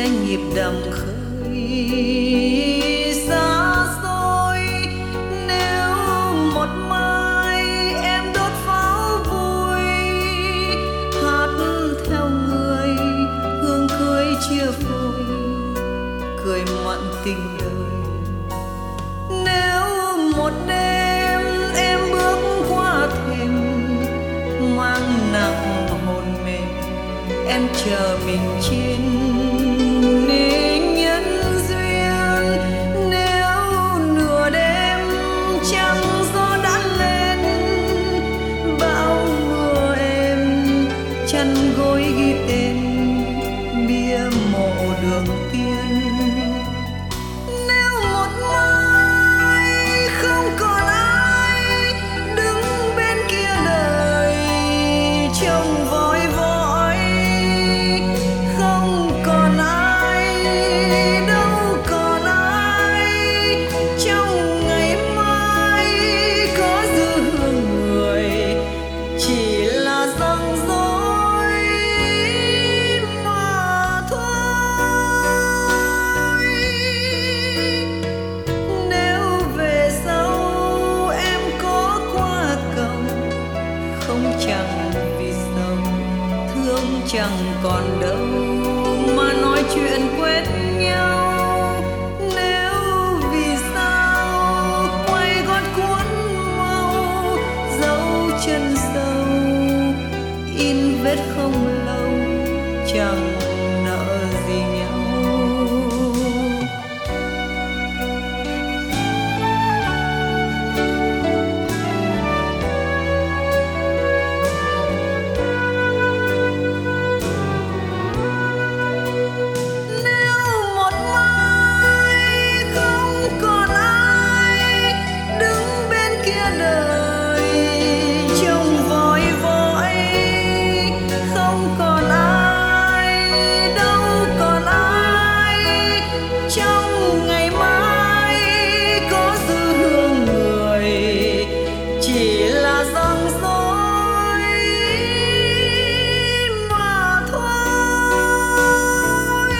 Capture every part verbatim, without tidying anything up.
sẽ nhịp đầm khơi xa xôi. Nếu một mai em đốt pháo vui, hát theo người hương cưới chia phôi, cười mặn tình đời. Nếu một đêm em bước qua thềm, mang nặng hồn mềm, em chờ mình trên nhân duyên. Nếu nửa đêm trăng gió đã lên, bão mưa em chăn gối ghi tên bia mộ đường tiên. Nếu một mai không còn ai đứng bên kia đời trông vội vội, không còn ai, đâu còn ai trong ngày mai có dư hương người, chỉ là răng rối mà thôi. Nếu về sau em có qua cầu, không chẳng vì sầu thương chẳng còn đâu mà nói chuyện quên nhau. Nếu vì sao quay gót cuốn mau, dấu chân sâu in vết không lâu, chẳng nợ gì nhau. Nếu một mai không còn ai đứng bên kia đời trông vội vội, không còn ai, đâu còn ai trong ngày mai có dư hương người, chỉ là răng rối mà thôi.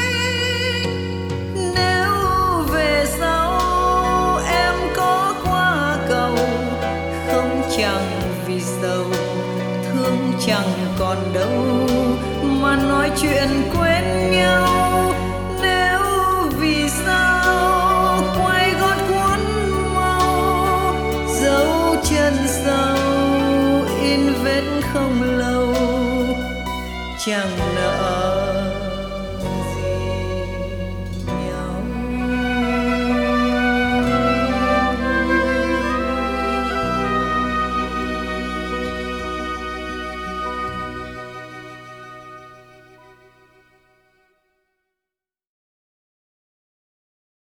Nếu về sau em có qua cầu, không chẳng vì sầu thương chẳng còn đâu mà nói chuyện quên nhau. Nếu vì sao quay gót cuốn mau, dấu chân sâu in vết không lâu, chẳng nợ